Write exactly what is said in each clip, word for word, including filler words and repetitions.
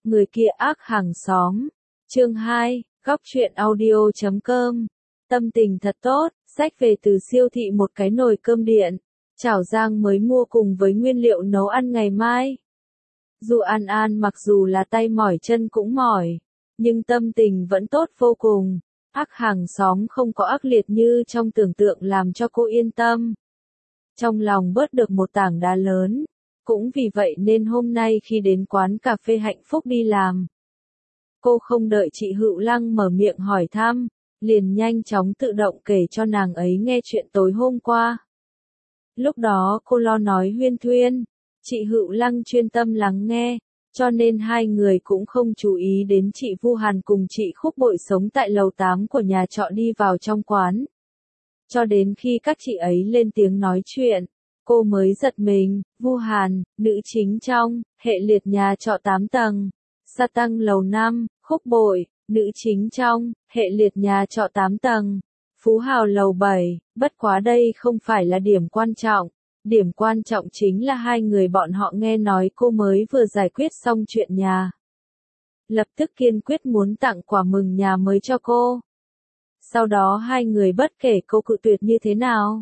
Người kia ác hàng xóm. Chương hai, góc truyện audio chấm com. Tâm tình thật tốt, xách về từ siêu thị một cái nồi cơm điện. Chảo rang mới mua cùng với nguyên liệu nấu ăn ngày mai. Dù An An mặc dù là tay mỏi chân cũng mỏi, nhưng tâm tình vẫn tốt vô cùng. Ác hàng xóm không có ác liệt như trong tưởng tượng làm cho cô yên tâm. Trong lòng bớt được một tảng đá lớn. Cũng vì vậy nên hôm nay khi đến quán cà phê Hạnh Phúc đi làm, cô không đợi chị Hựu Lăng mở miệng hỏi thăm, liền nhanh chóng tự động kể cho nàng ấy nghe chuyện tối hôm qua. Lúc đó cô lo nói huyên thuyên, chị Hựu Lăng chuyên tâm lắng nghe, cho nên hai người cũng không chú ý đến chị Vu Hàn cùng chị Khúc Bội sống tại lầu tám của nhà trọ đi vào trong quán. Cho đến khi các chị ấy lên tiếng nói chuyện, cô mới giật mình. Vu Hàn, nữ chính trong hệ liệt nhà trọ tám tầng, Sa Tăng lầu năm, Khúc Bội, nữ chính trong hệ liệt nhà trọ tám tầng, Phú Hào lầu bảy. Bất quá đây không phải là điểm quan trọng, điểm quan trọng chính là hai người bọn họ nghe nói cô mới vừa giải quyết xong chuyện nhà, lập tức kiên quyết muốn tặng quà mừng nhà mới cho cô. Sau đó hai người bất kể cô cự tuyệt như thế nào,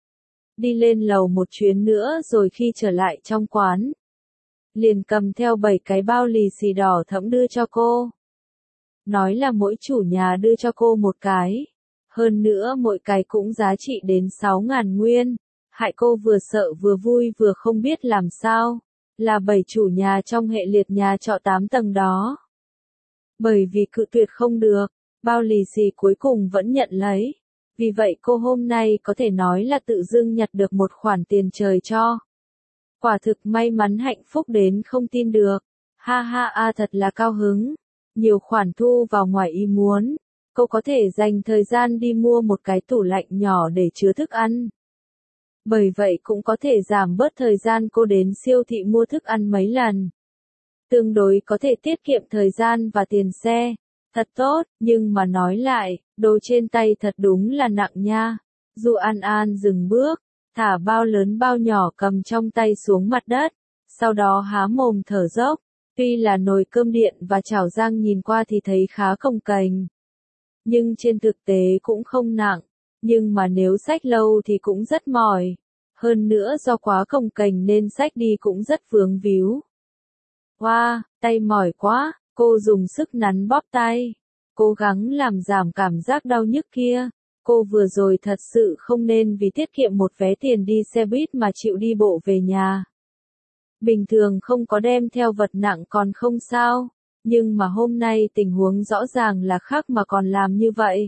đi lên lầu một chuyến nữa rồi khi trở lại trong quán, liền cầm theo bảy cái bao lì xì đỏ thẫm đưa cho cô. Nói là mỗi chủ nhà đưa cho cô một cái, hơn nữa mỗi cái cũng giá trị đến sáu ngàn nguyên, hại cô vừa sợ vừa vui vừa không biết làm sao, là bảy chủ nhà trong hệ liệt nhà trọ tám tầng đó. Bởi vì cự tuyệt không được, bao lì xì cuối cùng vẫn nhận lấy. Vì vậy cô hôm nay có thể nói là tự dưng nhặt được một khoản tiền trời cho. Quả thực may mắn hạnh phúc đến không tin được. Ha ha a thật là cao hứng. Nhiều khoản thu vào ngoài ý muốn. Cô có thể dành thời gian đi mua một cái tủ lạnh nhỏ để chứa thức ăn. Bởi vậy cũng có thể giảm bớt thời gian cô đến siêu thị mua thức ăn mấy lần. Tương đối có thể tiết kiệm thời gian và tiền xe. Thật tốt, nhưng mà nói lại, đồ trên tay thật đúng là nặng nha. Dù An An dừng bước, thả bao lớn bao nhỏ cầm trong tay xuống mặt đất, sau đó há mồm thở dốc. Tuy là nồi cơm điện và chảo rang nhìn qua thì thấy khá cồng kềnh, nhưng trên thực tế cũng không nặng, nhưng mà nếu xách lâu thì cũng rất mỏi. Hơn nữa do quá cồng kềnh nên xách đi cũng rất vướng víu. Wow, tay mỏi quá. Cô dùng sức nắn bóp tay, cố gắng làm giảm cảm giác đau nhức kia. Cô vừa rồi thật sự không nên vì tiết kiệm một vé tiền đi xe buýt mà chịu đi bộ về nhà. Bình thường không có đem theo vật nặng còn không sao, nhưng mà hôm nay tình huống rõ ràng là khác mà còn làm như vậy.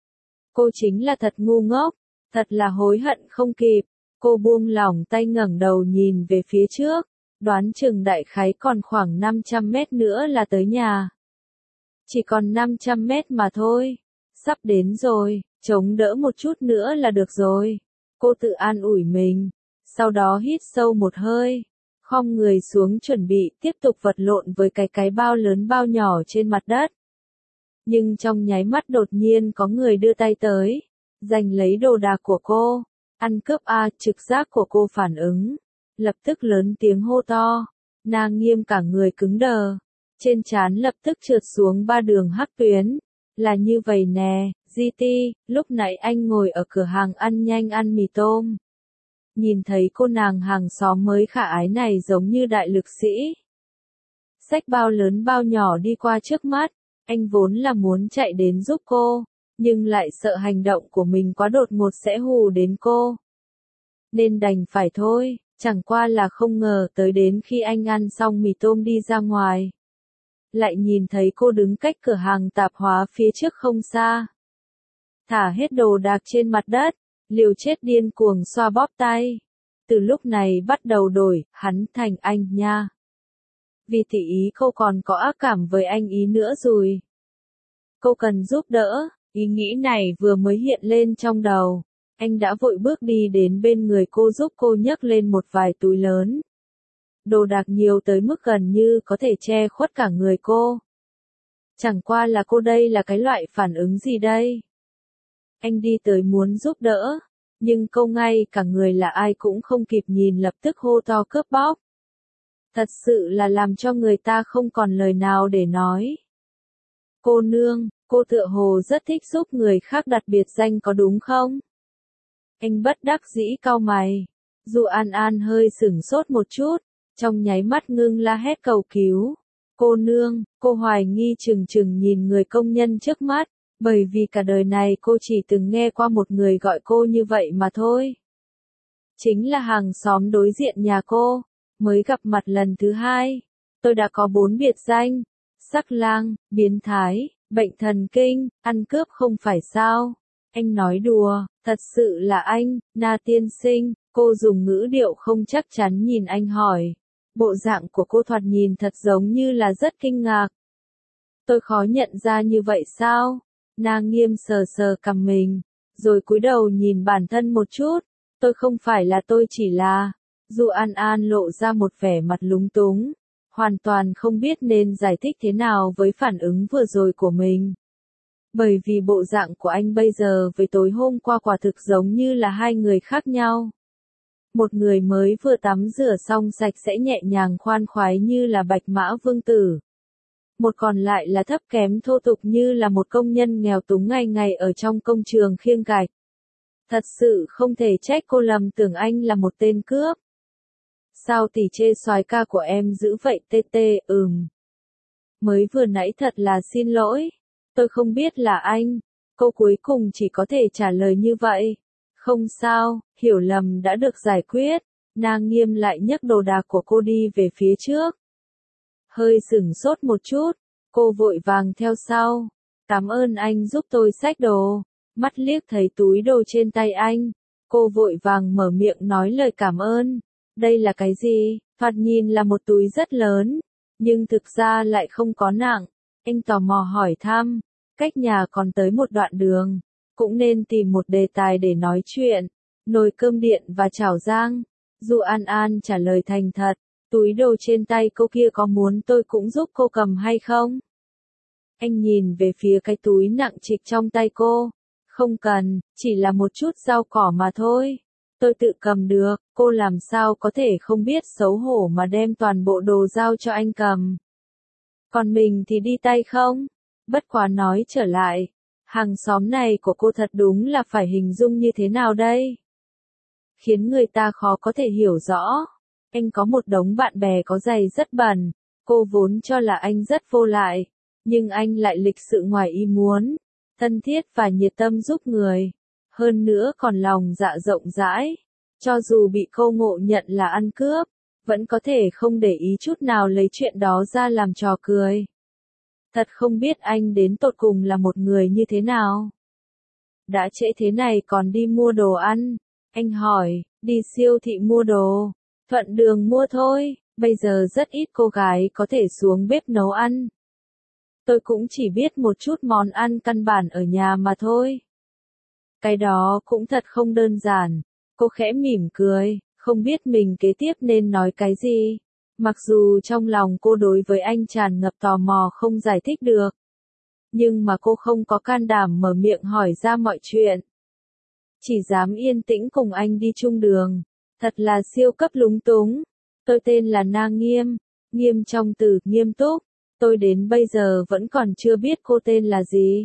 Cô chính là thật ngu ngốc, thật là hối hận không kịp. Cô buông lỏng tay ngẩng đầu nhìn về phía trước. Đoán chừng đại khái còn khoảng năm trăm mét nữa là tới nhà. Chỉ còn năm trăm mét mà thôi. Sắp đến rồi, chống đỡ một chút nữa là được rồi. Cô tự an ủi mình. Sau đó hít sâu một hơi. Khom người xuống chuẩn bị tiếp tục vật lộn với cái cái bao lớn bao nhỏ trên mặt đất. Nhưng trong nháy mắt đột nhiên có người đưa tay tới. Giành lấy đồ đạc của cô. Ăn cướp a, trực giác của cô phản ứng. Lập tức lớn tiếng hô to, nàng nghiêm cả người cứng đờ, trên trán lập tức trượt xuống ba đường hắc tuyến. Là như vậy nè, giê tê, lúc nãy anh ngồi ở cửa hàng ăn nhanh ăn mì tôm. Nhìn thấy cô nàng hàng xóm mới khả ái này giống như đại lực sĩ. Xách bao lớn bao nhỏ đi qua trước mắt, anh vốn là muốn chạy đến giúp cô, nhưng lại sợ hành động của mình quá đột ngột sẽ hù đến cô. Nên đành phải thôi. Chẳng qua là không ngờ tới đến khi anh ăn xong mì tôm đi ra ngoài, lại nhìn thấy cô đứng cách cửa hàng tạp hóa phía trước không xa. Thả hết đồ đạc trên mặt đất, liều chết điên cuồng xoa bóp tay. Từ lúc này bắt đầu đổi, hắn thành anh nha. Vì tỷ ý cô còn có ác cảm với anh ý nữa rồi. Cô cần giúp đỡ, ý nghĩ này vừa mới hiện lên trong đầu. Anh đã vội bước đi đến bên người cô giúp cô nhấc lên một vài túi lớn. Đồ đạc nhiều tới mức gần như có thể che khuất cả người cô. Chẳng qua là cô đây là cái loại phản ứng gì đây? Anh đi tới muốn giúp đỡ, nhưng cô ngay cả người là ai cũng không kịp nhìn lập tức hô to cướp bóc. Thật sự là làm cho người ta không còn lời nào để nói. Cô nương, cô tựa hồ rất thích giúp người khác đặt biệt danh có đúng không? Anh bất đắc dĩ cau mày. Du An An hơi sửng sốt một chút, trong nháy mắt ngưng la hét cầu cứu. Cô nương, cô hoài nghi chừng chừng nhìn người công nhân trước mắt, bởi vì cả đời này cô chỉ từng nghe qua một người gọi cô như vậy mà thôi. Chính là hàng xóm đối diện nhà cô, mới gặp mặt lần thứ hai. Tôi đã có bốn biệt danh: sắc lang, biến thái, bệnh thần kinh, ăn cướp không phải sao? Anh nói đùa, thật sự là anh, Na tiên sinh. Cô dùng ngữ điệu không chắc chắn nhìn anh hỏi. Bộ dạng của cô thoạt nhìn thật giống như là rất kinh ngạc. Tôi khó nhận ra như vậy sao? Na Nghiêm sờ sờ cằm mình, rồi cúi đầu nhìn bản thân một chút. Tôi không phải là tôi chỉ là... Du An An lộ ra một vẻ mặt lúng túng, hoàn toàn không biết nên giải thích thế nào với phản ứng vừa rồi của mình. Bởi vì bộ dạng của anh bây giờ với tối hôm qua quả thực giống như là hai người khác nhau. Một người mới vừa tắm rửa xong sạch sẽ nhẹ nhàng khoan khoái như là bạch mã vương tử. Một còn lại là thấp kém thô tục như là một công nhân nghèo túng ngày ngày ở trong công trường khiêng gạch. Thật sự không thể trách cô lầm tưởng anh là một tên cướp. Sao tỷ chê soái ca của em dữ vậy tê tê? Ừm. Mới vừa nãy thật là xin lỗi. Tôi không biết là anh. Cô cuối cùng chỉ có thể trả lời như vậy. Không sao, hiểu lầm đã được giải quyết. Na Nghiêm lại nhấc đồ đạc của cô đi về phía trước. Hơi sửng sốt một chút, cô vội vàng theo sau. Cảm ơn anh giúp tôi xách đồ. Mắt liếc thấy túi đồ trên tay anh, cô vội vàng mở miệng nói lời cảm ơn. Đây là cái gì? Thoạt nhìn là một túi rất lớn, nhưng thực ra lại không có nặng. Anh tò mò hỏi thăm, cách nhà còn tới một đoạn đường, cũng nên tìm một đề tài để nói chuyện. Nồi cơm điện và chảo rang. Du An An trả lời thành thật, túi đồ trên tay cô kia có muốn tôi cũng giúp cô cầm hay không? Anh nhìn về phía cái túi nặng trịch trong tay cô. Không cần, chỉ là một chút rau cỏ mà thôi. Tôi tự cầm được, cô làm sao có thể không biết xấu hổ mà đem toàn bộ đồ giao cho anh cầm. Còn mình thì đi tay không? Bất quá nói trở lại, hàng xóm này của cô thật đúng là phải hình dung như thế nào đây? Khiến người ta khó có thể hiểu rõ. Anh có một đống bạn bè có giày rất bẩn, cô vốn cho là anh rất vô lại, nhưng anh lại lịch sự ngoài ý muốn, thân thiết và nhiệt tâm giúp người. Hơn nữa còn lòng dạ rộng rãi, cho dù bị cô ngộ nhận là ăn cướp, vẫn có thể không để ý chút nào lấy chuyện đó ra làm trò cười. Thật không biết anh đến tột cùng là một người như thế nào. Đã trễ thế này còn đi mua đồ ăn? Anh hỏi, đi siêu thị mua đồ, thuận đường mua thôi, bây giờ rất ít cô gái có thể xuống bếp nấu ăn. Tôi cũng chỉ biết một chút món ăn căn bản ở nhà mà thôi. Cái đó cũng thật không đơn giản. Cô khẽ mỉm cười, không biết mình kế tiếp nên nói cái gì. Mặc dù trong lòng cô đối với anh tràn ngập tò mò không giải thích được. Nhưng mà cô không có can đảm mở miệng hỏi ra mọi chuyện. Chỉ dám yên tĩnh cùng anh đi chung đường. Thật là siêu cấp lúng túng. Tôi tên là Na Nghiêm. Nghiêm trong từ nghiêm túc. Tôi đến bây giờ vẫn còn chưa biết cô tên là gì.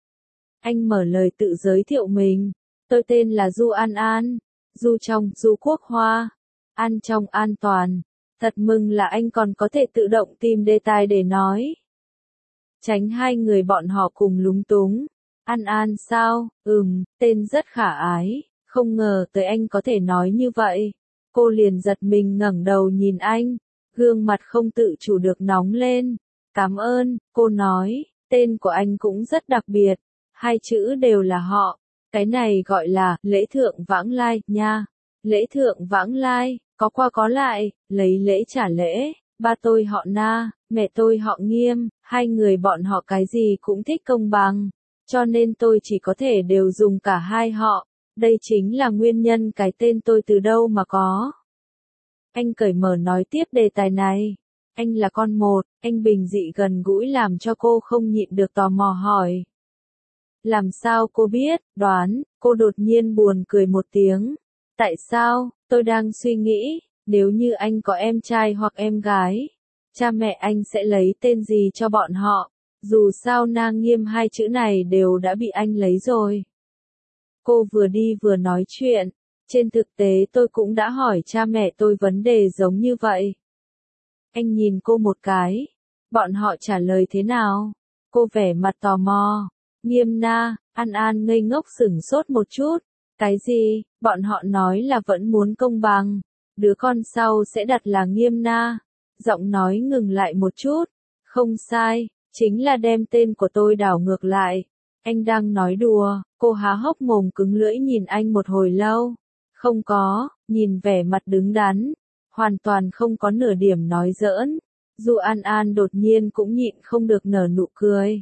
Anh mở lời tự giới thiệu mình. Tôi tên là Du An An. Du trong, Du Quốc Hoa. An trong, an toàn. Thật mừng là anh còn có thể tự động tìm đề tài để nói. Tránh hai người bọn họ cùng lúng túng. An An sao? Ừm, tên rất khả ái. Không ngờ tới anh có thể nói như vậy. Cô liền giật mình ngẩng đầu nhìn anh. Gương mặt không tự chủ được nóng lên. Cảm ơn, cô nói. Tên của anh cũng rất đặc biệt. Hai chữ đều là họ. Cái này gọi là lễ thượng vãng lai nha. Lễ thượng vãng lai, có qua có lại, lấy lễ trả lễ. Ba tôi họ Na, mẹ tôi họ Nghiêm, hai người bọn họ cái gì cũng thích công bằng. Cho nên tôi chỉ có thể đều dùng cả hai họ. Đây chính là nguyên nhân cái tên tôi từ đâu mà có. Anh cởi mở nói tiếp đề tài này. Anh là con một, anh bình dị gần gũi làm cho cô không nhịn được tò mò hỏi. Làm sao cô biết, đoán, cô đột nhiên buồn cười một tiếng. Tại sao, tôi đang suy nghĩ, Nếu như anh có em trai hoặc em gái, cha mẹ anh sẽ lấy tên gì cho bọn họ? Dù sao Na Nghiêm hai chữ này đều đã bị anh lấy rồi. Cô vừa đi vừa nói chuyện. Trên thực tế tôi cũng đã hỏi cha mẹ tôi vấn đề giống như vậy. Anh nhìn cô một cái. Bọn họ trả lời thế nào? Cô vẻ mặt tò mò. Nghiêm Na, An An ngây ngốc sửng sốt một chút. Cái gì? Bọn họ nói là vẫn muốn công bằng. Đứa con sau sẽ đặt là Nghiêm Na. Giọng nói ngừng lại một chút. Không sai, chính là đem tên của tôi đảo ngược lại. Anh đang nói đùa. Cô há hốc mồm cứng lưỡi nhìn anh một hồi lâu. Không có, nhìn vẻ mặt đứng đắn. Hoàn toàn không có nửa điểm nói giỡn. Dù An An đột nhiên cũng nhịn không được nở nụ cười.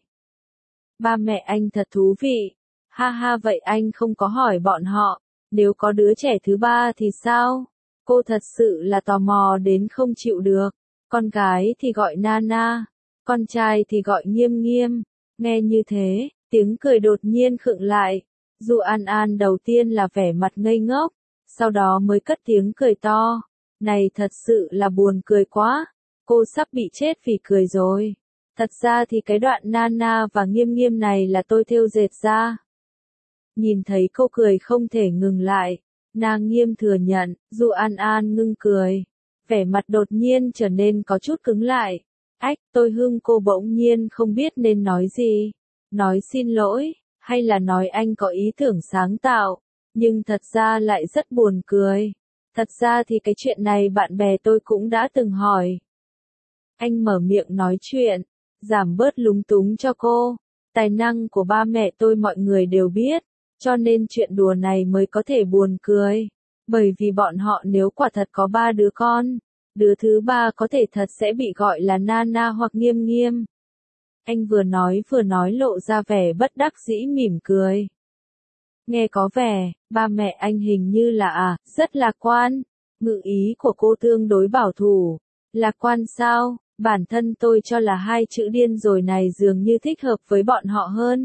Ba mẹ anh thật thú vị. Ha ha, vậy anh không có hỏi bọn họ, nếu có đứa trẻ thứ ba thì sao? Cô thật sự là tò mò đến không chịu được. Con gái thì gọi Nana, con trai thì gọi Nghiêm Nghiêm. Nghe như thế, tiếng cười đột nhiên khựng lại. Dù An An đầu tiên là vẻ mặt ngây ngốc, sau đó mới cất tiếng cười to. Này thật sự là buồn cười quá. Cô sắp bị chết vì cười rồi. Thật ra thì cái đoạn Nana và Nghiêm Nghiêm này là tôi thêu dệt ra. Nhìn thấy cô cười không thể ngừng lại, nàng Nghiêm thừa nhận, dù An An ngưng cười, vẻ mặt đột nhiên trở nên có chút cứng lại. Ách, tôi hưng cô bỗng nhiên không biết nên nói gì. Nói xin lỗi, hay là nói anh có ý tưởng sáng tạo, nhưng thật ra lại rất buồn cười. Thật ra thì cái chuyện này bạn bè tôi cũng đã từng hỏi. Anh mở miệng nói chuyện, giảm bớt lúng túng cho cô. Tài năng của ba mẹ tôi mọi người đều biết, cho nên chuyện đùa này mới có thể buồn cười. Bởi vì bọn họ nếu quả thật có ba đứa con, đứa thứ ba có thể thật sẽ bị gọi là Nana hoặc Nghiêm Nghiêm. Anh vừa nói vừa nói lộ ra vẻ bất đắc dĩ mỉm cười. Nghe có vẻ, ba mẹ anh hình như là à, rất lạc quan. Ngụ ý của cô tương đối bảo thủ. Lạc quan sao? Bản thân tôi cho là hai chữ điên rồi này dường như thích hợp với bọn họ hơn.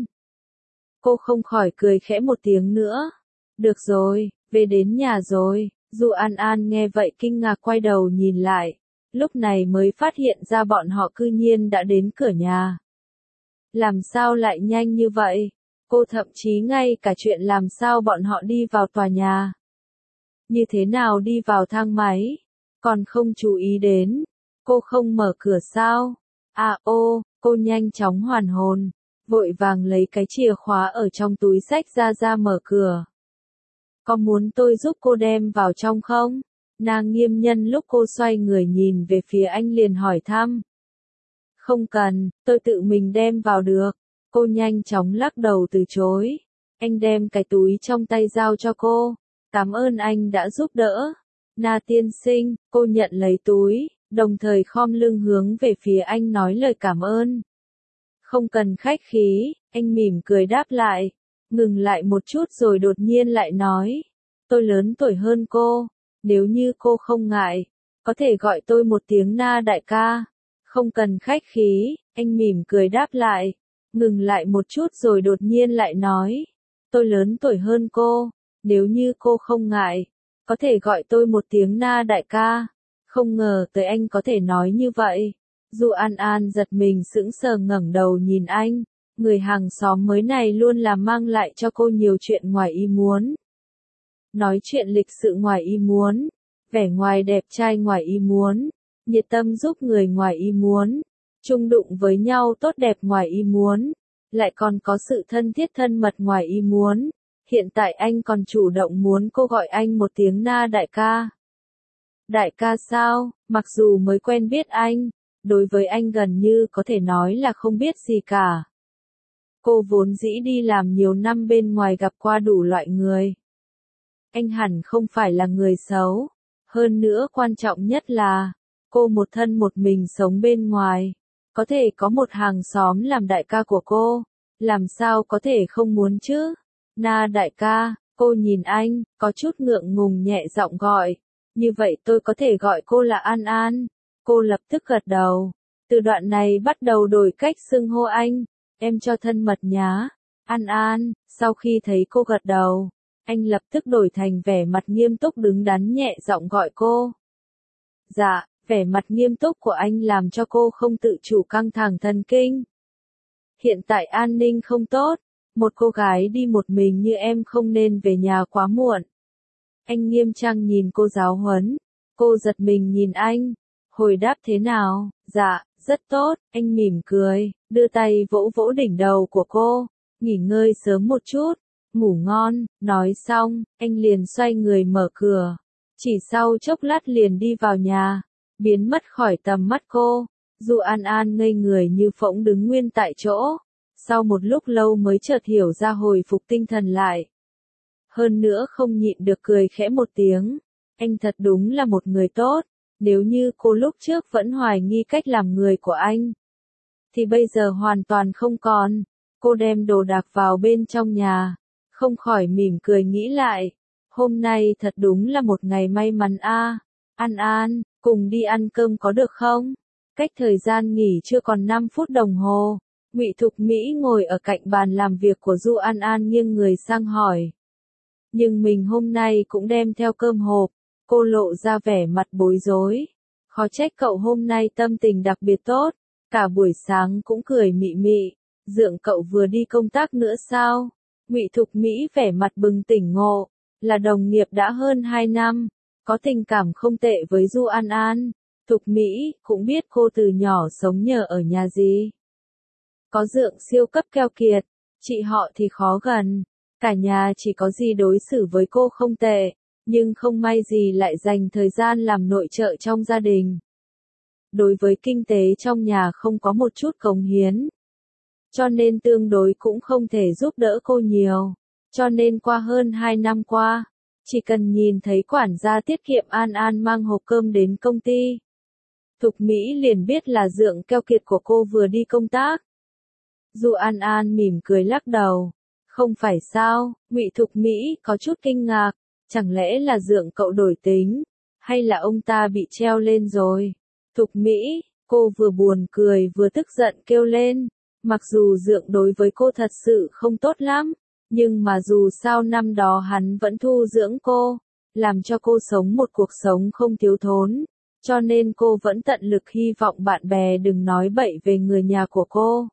Cô không khỏi cười khẽ một tiếng nữa. Được rồi, về đến nhà rồi. Dù An An nghe vậy kinh ngạc quay đầu nhìn lại. Lúc này mới phát hiện ra bọn họ cư nhiên đã đến cửa nhà. Làm sao lại nhanh như vậy? Cô thậm chí ngay cả chuyện làm sao bọn họ đi vào tòa nhà. Như thế nào đi vào thang máy? Còn không chú ý đến. Cô không mở cửa sao? À ô, cô nhanh chóng hoàn hồn. Vội vàng lấy cái chìa khóa ở trong túi xách ra ra mở cửa. Có muốn tôi giúp cô đem vào trong không? Nàng Nghiêm nhân lúc cô xoay người nhìn về phía anh liền hỏi thăm. Không cần, tôi tự mình đem vào được. Cô nhanh chóng lắc đầu từ chối. Anh đem cái túi trong tay giao cho cô. Cảm ơn anh đã giúp đỡ. Na tiên sinh, cô nhận lấy túi, đồng thời khom lưng hướng về phía anh nói lời cảm ơn. Không cần khách khí, anh mỉm cười đáp lại. Ngừng lại một chút rồi đột nhiên lại nói. Tôi lớn tuổi hơn cô, nếu như cô không ngại, có thể gọi tôi một tiếng Na đại ca. Không cần khách khí, anh mỉm cười đáp lại. Ngừng lại một chút rồi đột nhiên lại nói. Tôi lớn tuổi hơn cô, nếu như cô không ngại, có thể gọi tôi một tiếng Na đại ca. Không ngờ tới anh có thể nói như vậy. Dù An An giật mình sững sờ ngẩng đầu nhìn anh, người hàng xóm mới này luôn là mang lại cho cô nhiều chuyện ngoài ý muốn. Nói chuyện lịch sự ngoài ý muốn, vẻ ngoài đẹp trai ngoài ý muốn, nhiệt tâm giúp người ngoài ý muốn, chung đụng với nhau tốt đẹp ngoài ý muốn, lại còn có sự thân thiết thân mật ngoài ý muốn. Hiện tại anh còn chủ động muốn cô gọi anh một tiếng Na đại ca. Đại ca sao? Mặc dù mới quen biết anh, đối với anh gần như có thể nói là không biết gì cả. Cô vốn dĩ đi làm nhiều năm bên ngoài gặp qua đủ loại người. Anh hẳn không phải là người xấu. Hơn nữa quan trọng nhất là, cô một thân một mình sống bên ngoài. Có thể có một hàng xóm làm đại ca của cô. Làm sao có thể không muốn chứ? Na đại ca, cô nhìn anh, có chút ngượng ngùng nhẹ giọng gọi. Như vậy tôi có thể gọi cô là An An. Cô lập tức gật đầu. Từ đoạn này bắt đầu đổi cách xưng hô anh. Em cho thân mật nhá. An An, sau khi thấy cô gật đầu, anh lập tức đổi thành vẻ mặt nghiêm túc đứng đắn nhẹ giọng gọi cô. Dạ, vẻ mặt nghiêm túc của anh làm cho cô không tự chủ căng thẳng thần kinh. Hiện tại an ninh không tốt, một cô gái đi một mình như em không nên về nhà quá muộn. Anh nghiêm trang nhìn cô giáo huấn, cô giật mình nhìn anh, hồi đáp thế nào, dạ, rất tốt, anh mỉm cười, đưa tay vỗ vỗ đỉnh đầu của cô, nghỉ ngơi sớm một chút, ngủ ngon, nói xong, anh liền xoay người mở cửa, chỉ sau chốc lát liền đi vào nhà, biến mất khỏi tầm mắt cô, Du An An ngây người như phỗng đứng nguyên tại chỗ, sau một lúc lâu mới chợt hiểu ra hồi phục tinh thần lại. Hơn nữa không nhịn được cười khẽ một tiếng, anh thật đúng là một người tốt, nếu như cô lúc trước vẫn hoài nghi cách làm người của anh, thì bây giờ hoàn toàn không còn. Cô đem đồ đạc vào bên trong nhà, không khỏi mỉm cười nghĩ lại, hôm nay thật đúng là một ngày may mắn a. À. An An, cùng đi ăn cơm có được không? Cách thời gian nghỉ chưa còn năm phút đồng hồ, Ngụy Thục Mỹ ngồi ở cạnh bàn làm việc của Du An An nghiêng người sang hỏi. Nhưng mình hôm nay cũng đem theo cơm hộp, cô lộ ra vẻ mặt bối rối. Khó trách cậu hôm nay tâm tình đặc biệt tốt, cả buổi sáng cũng cười mị mị, dượng cậu vừa đi công tác nữa sao? Ngụy Thục Mỹ vẻ mặt bừng tỉnh ngộ, là đồng nghiệp đã hơn hai năm, có tình cảm không tệ với Du An An. Thục Mỹ cũng biết cô từ nhỏ sống nhờ ở nhà gì. Có dượng siêu cấp keo kiệt, chị họ thì khó gần, cả nhà chỉ có gì đối xử với cô không tệ, nhưng không may gì lại dành thời gian làm nội trợ trong gia đình. Đối với kinh tế trong nhà không có một chút cống hiến, cho nên tương đối cũng không thể giúp đỡ cô nhiều, cho nên qua hơn hai năm qua, chỉ cần nhìn thấy quản gia tiết kiệm An An mang hộp cơm đến công ty, Thục Mỹ liền biết là dượng keo kiệt của cô vừa đi công tác. Du An An mỉm cười lắc đầu, không phải sao? Ngụy Thục Mỹ có chút kinh ngạc, chẳng lẽ là dượng cậu đổi tính, hay là ông ta bị treo lên rồi? Thục Mỹ, cô vừa buồn cười vừa tức giận kêu lên, mặc dù dượng đối với cô thật sự không tốt lắm, nhưng mà dù sao năm đó hắn vẫn thu dưỡng cô, làm cho cô sống một cuộc sống không thiếu thốn, cho nên cô vẫn tận lực hy vọng bạn bè đừng nói bậy về người nhà của cô.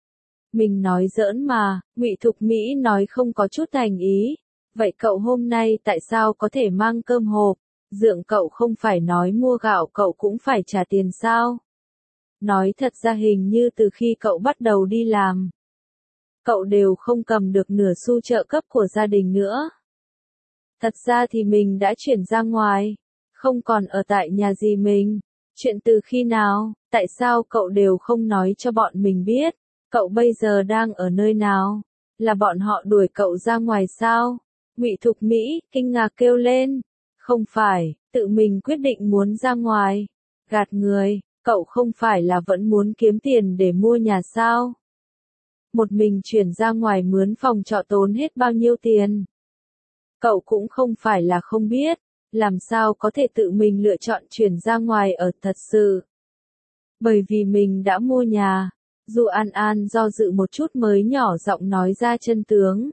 Mình nói giỡn mà, Ngụy Thục Mỹ nói không có chút thành ý, vậy cậu hôm nay tại sao có thể mang cơm hộp, dượng cậu không phải nói mua gạo cậu cũng phải trả tiền sao? Nói thật ra hình như từ khi cậu bắt đầu đi làm, cậu đều không cầm được nửa xu trợ cấp của gia đình nữa. Thật ra thì mình đã chuyển ra ngoài, không còn ở tại nhà dì mình. Chuyện từ khi nào, tại sao cậu đều không nói cho bọn mình biết? Cậu bây giờ đang ở nơi nào? Là bọn họ đuổi cậu ra ngoài sao? Ngụy Thục Mỹ kinh ngạc kêu lên. Không phải, tự mình quyết định muốn ra ngoài. Gạt người, cậu không phải là vẫn muốn kiếm tiền để mua nhà sao? Một mình chuyển ra ngoài mướn phòng trọ tốn hết bao nhiêu tiền? Cậu cũng không phải là không biết, làm sao có thể tự mình lựa chọn chuyển ra ngoài ở thật sự. Bởi vì mình đã mua nhà. Du An An do dự một chút mới nhỏ giọng nói ra chân tướng.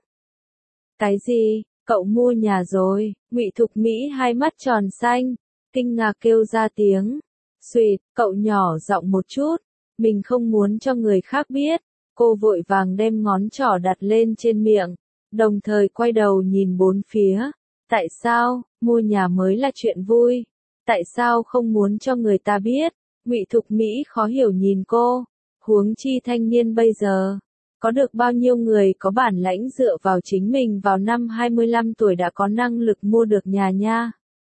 Cái gì, cậu mua nhà rồi? Ngụy Thục Mỹ hai mắt tròn xanh, kinh ngạc kêu ra tiếng. Xuyệt, cậu nhỏ giọng một chút, mình không muốn cho người khác biết. Cô vội vàng đem ngón trỏ đặt lên trên miệng, đồng thời quay đầu nhìn bốn phía. Tại sao, mua nhà mới là chuyện vui, tại sao không muốn cho người ta biết? Ngụy Thục Mỹ khó hiểu nhìn cô. Huống chi thanh niên bây giờ, có được bao nhiêu người có bản lãnh dựa vào chính mình vào năm hai mươi lăm tuổi đã có năng lực mua được nhà nha.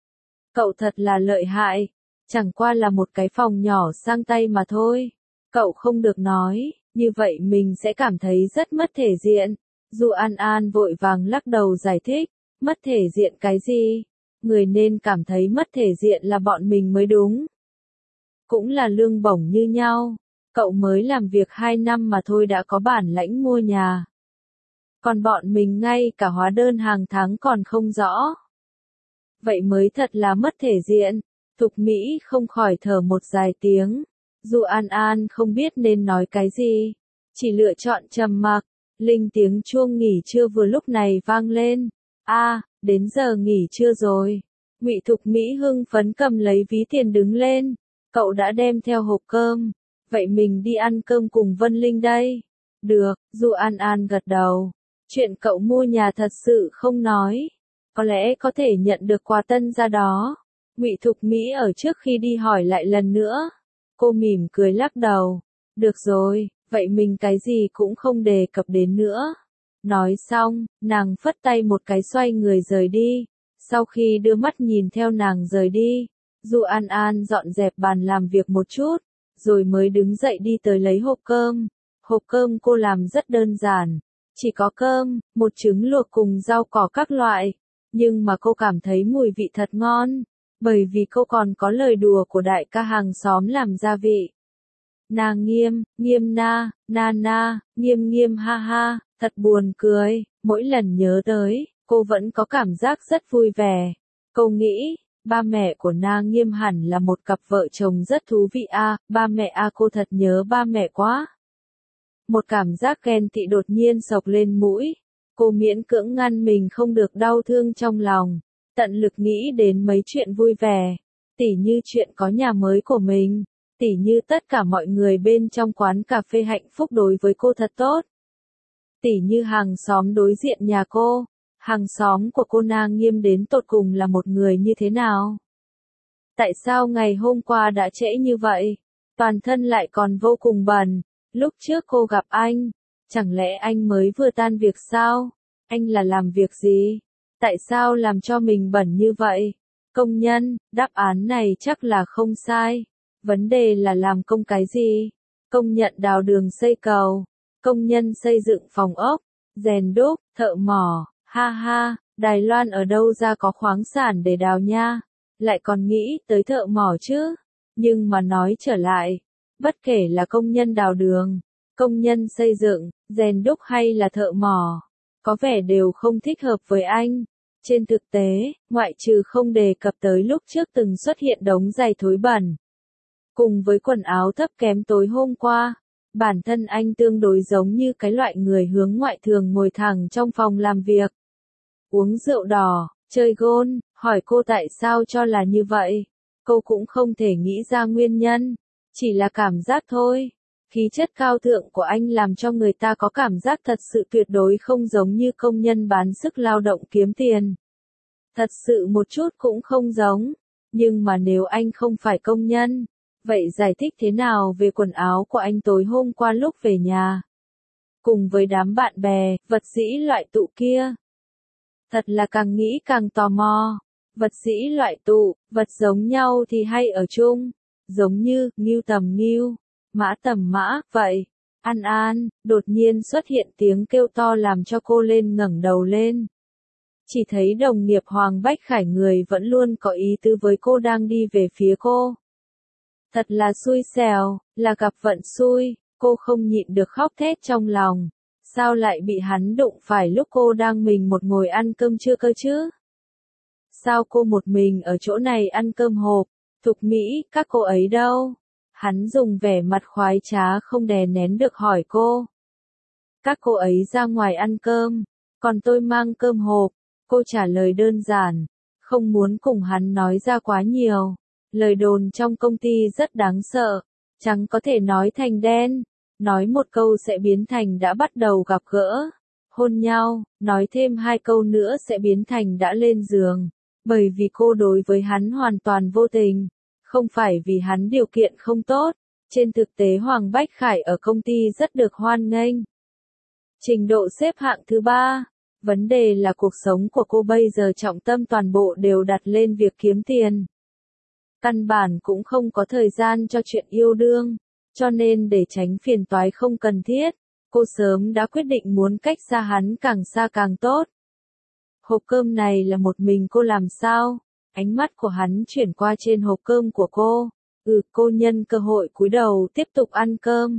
Cậu thật là lợi hại, chẳng qua là một cái phòng nhỏ sang tay mà thôi. Cậu không được nói, như vậy mình sẽ cảm thấy rất mất thể diện. Du An An vội vàng lắc đầu giải thích, mất thể diện cái gì? Người nên cảm thấy mất thể diện là bọn mình mới đúng. Cũng là lương bổng như nhau. Cậu mới làm việc hai năm mà thôi đã có bản lãnh mua nhà. Còn bọn mình ngay cả hóa đơn hàng tháng còn không rõ. Vậy mới thật là mất thể diện. Thục Mỹ không khỏi thở một dài tiếng. Du An An không biết nên nói cái gì, chỉ lựa chọn trầm mặc. Linh tiếng chuông nghỉ trưa vừa lúc này vang lên. A, à, đến giờ nghỉ trưa rồi. Ngụy Thục Mỹ hưng phấn cầm lấy ví tiền đứng lên. Cậu đã đem theo hộp cơm. Vậy mình đi ăn cơm cùng Vân Linh đây. Được, Du An An gật đầu. Chuyện cậu mua nhà thật sự không nói. Có lẽ có thể nhận được quà tân gia đó. Ngụy Thục Mỹ ở trước khi đi hỏi lại lần nữa. Cô mỉm cười lắc đầu. Được rồi, vậy mình cái gì cũng không đề cập đến nữa. Nói xong, nàng phất tay một cái xoay người rời đi. Sau khi đưa mắt nhìn theo nàng rời đi, Du An An dọn dẹp bàn làm việc một chút, rồi mới đứng dậy đi tới lấy hộp cơm. Hộp cơm cô làm rất đơn giản, chỉ có cơm, một trứng luộc cùng rau cỏ các loại, nhưng mà cô cảm thấy mùi vị thật ngon, bởi vì cô còn có lời đùa của đại ca hàng xóm làm gia vị. Na Nghiêm, Nghiêm na, na na, Nghiêm Nghiêm ha ha, thật buồn cười, mỗi lần nhớ tới, cô vẫn có cảm giác rất vui vẻ. Cô nghĩ, ba mẹ của Na Nghiêm hẳn là một cặp vợ chồng rất thú vị a, à, ba mẹ a à, cô thật nhớ ba mẹ quá. Một cảm giác ghen tị đột nhiên xộc lên mũi, cô miễn cưỡng ngăn mình không được đau thương trong lòng, tận lực nghĩ đến mấy chuyện vui vẻ, tỉ như chuyện có nhà mới của mình, tỉ như tất cả mọi người bên trong quán cà phê hạnh phúc đối với cô thật tốt, tỉ như hàng xóm đối diện nhà cô. Hàng xóm của cô Na Nghiêm đến tột cùng là một người như thế nào? Tại sao ngày hôm qua đã trễ như vậy? Toàn thân lại còn vô cùng bẩn. Lúc trước cô gặp anh, chẳng lẽ anh mới vừa tan việc sao? Anh là làm việc gì? Tại sao làm cho mình bẩn như vậy? Công nhân, đáp án này chắc là không sai. Vấn đề là làm công cái gì? Công nhận đào đường xây cầu, công nhân xây dựng phòng ốc, rèn đúc, thợ mỏ. Ha ha, Đài Loan ở đâu ra có khoáng sản để đào nha, lại còn nghĩ tới thợ mỏ chứ. Nhưng mà nói trở lại, bất kể là công nhân đào đường, công nhân xây dựng, rèn đúc hay là thợ mỏ, có vẻ đều không thích hợp với anh. Trên thực tế, ngoại trừ không đề cập tới lúc trước từng xuất hiện đống giày thối bẩn, cùng với quần áo thấp kém tối hôm qua, bản thân anh tương đối giống như cái loại người hướng ngoại thường ngồi thẳng trong phòng làm việc. Uống rượu đỏ, chơi gôn, hỏi cô tại sao cho là như vậy. Cô cũng không thể nghĩ ra nguyên nhân, chỉ là cảm giác thôi. Khí chất cao thượng của anh làm cho người ta có cảm giác thật sự tuyệt đối không giống như công nhân bán sức lao động kiếm tiền. Thật sự một chút cũng không giống. Nhưng mà nếu anh không phải công nhân, vậy giải thích thế nào về quần áo của anh tối hôm qua lúc về nhà? Cùng với đám bạn bè, vật dĩ loại tụ kia. Thật là càng nghĩ càng tò mò. Vật dĩ loại tụ, vật giống nhau thì hay ở chung. Giống như, ngưu tầm ngưu, mã tầm mã, vậy. An An, đột nhiên xuất hiện tiếng kêu to làm cho cô lên ngẩng đầu lên. Chỉ thấy đồng nghiệp Hoàng Bách Khải người vẫn luôn có ý tứ với cô đang đi về phía cô. Thật là xui xẻo, là gặp vận xui, cô không nhịn được khóc thét trong lòng. Sao lại bị hắn đụng phải lúc cô đang mình một ngồi ăn cơm trưa cơ chứ? Sao cô một mình ở chỗ này ăn cơm hộp? Thục Mỹ, các cô ấy đâu? Hắn dùng vẻ mặt khoái trá không đè nén được hỏi cô. Các cô ấy ra ngoài ăn cơm, còn tôi mang cơm hộp. Cô trả lời đơn giản, không muốn cùng hắn nói ra quá nhiều. Lời đồn trong công ty rất đáng sợ, trắng có thể nói thành đen. Nói một câu sẽ biến thành đã bắt đầu gặp gỡ, hôn nhau, nói thêm hai câu nữa sẽ biến thành đã lên giường. Bởi vì cô đối với hắn hoàn toàn vô tình, không phải vì hắn điều kiện không tốt. Trên thực tế Hoàng Bách Khải ở công ty rất được hoan nghênh. Trình độ xếp hạng thứ ba. Vấn đề là cuộc sống của cô bây giờ trọng tâm toàn bộ đều đặt lên việc kiếm tiền. Căn bản cũng không có thời gian cho chuyện yêu đương. Cho nên để tránh phiền toái không cần thiết, cô sớm đã quyết định muốn cách xa hắn càng xa càng tốt. Hộp cơm này là một mình cô làm sao? Ánh mắt của hắn chuyển qua trên hộp cơm của cô. Ừ, cô nhân cơ hội cúi đầu tiếp tục ăn cơm.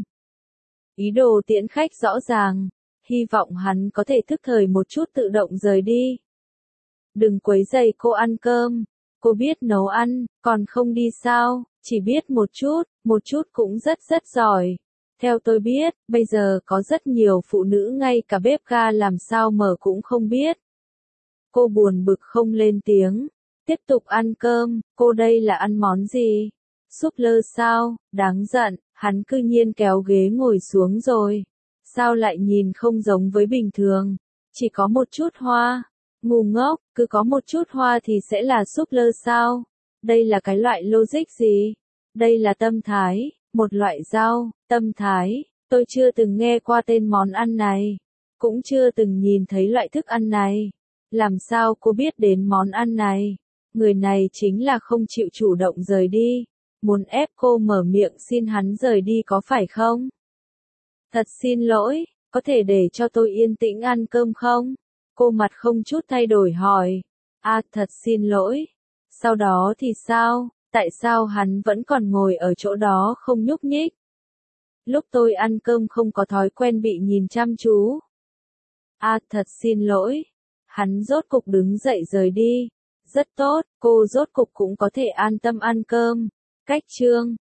Ý đồ tiễn khách rõ ràng, hy vọng hắn có thể thức thời một chút tự động rời đi. Đừng quấy rầy cô ăn cơm, cô biết nấu ăn, còn không đi sao? Chỉ biết một chút, một chút cũng rất rất giỏi. Theo tôi biết, bây giờ có rất nhiều phụ nữ ngay cả bếp ga làm sao mở cũng không biết. Cô buồn bực không lên tiếng, Tiếp tục ăn cơm, cô đây là ăn món gì? Súp lơ sao? Đáng giận, hắn cư nhiên kéo ghế ngồi xuống rồi. Sao lại nhìn không giống với bình thường? Chỉ có một chút hoa. Ngu ngốc, cứ có một chút hoa thì sẽ là súp lơ sao? Đây là cái loại logic gì? Đây là tâm thái, một loại rau, tâm thái. Tôi chưa từng nghe qua tên món ăn này. Cũng chưa từng nhìn thấy loại thức ăn này. Làm sao cô biết đến món ăn này? Người này chính là không chịu chủ động rời đi. Muốn ép cô mở miệng xin hắn rời đi có phải không? Thật xin lỗi, có thể để cho tôi yên tĩnh ăn cơm không? Cô mặt không chút thay đổi hỏi. À, thật xin lỗi. Sau đó thì sao? Tại sao hắn vẫn còn ngồi ở chỗ đó không nhúc nhích? Lúc tôi ăn cơm không có thói quen bị nhìn chăm chú. À, thật xin lỗi. Hắn rốt cục đứng dậy rời đi. Rất tốt, cô rốt cục cũng có thể an tâm ăn cơm. Cách chương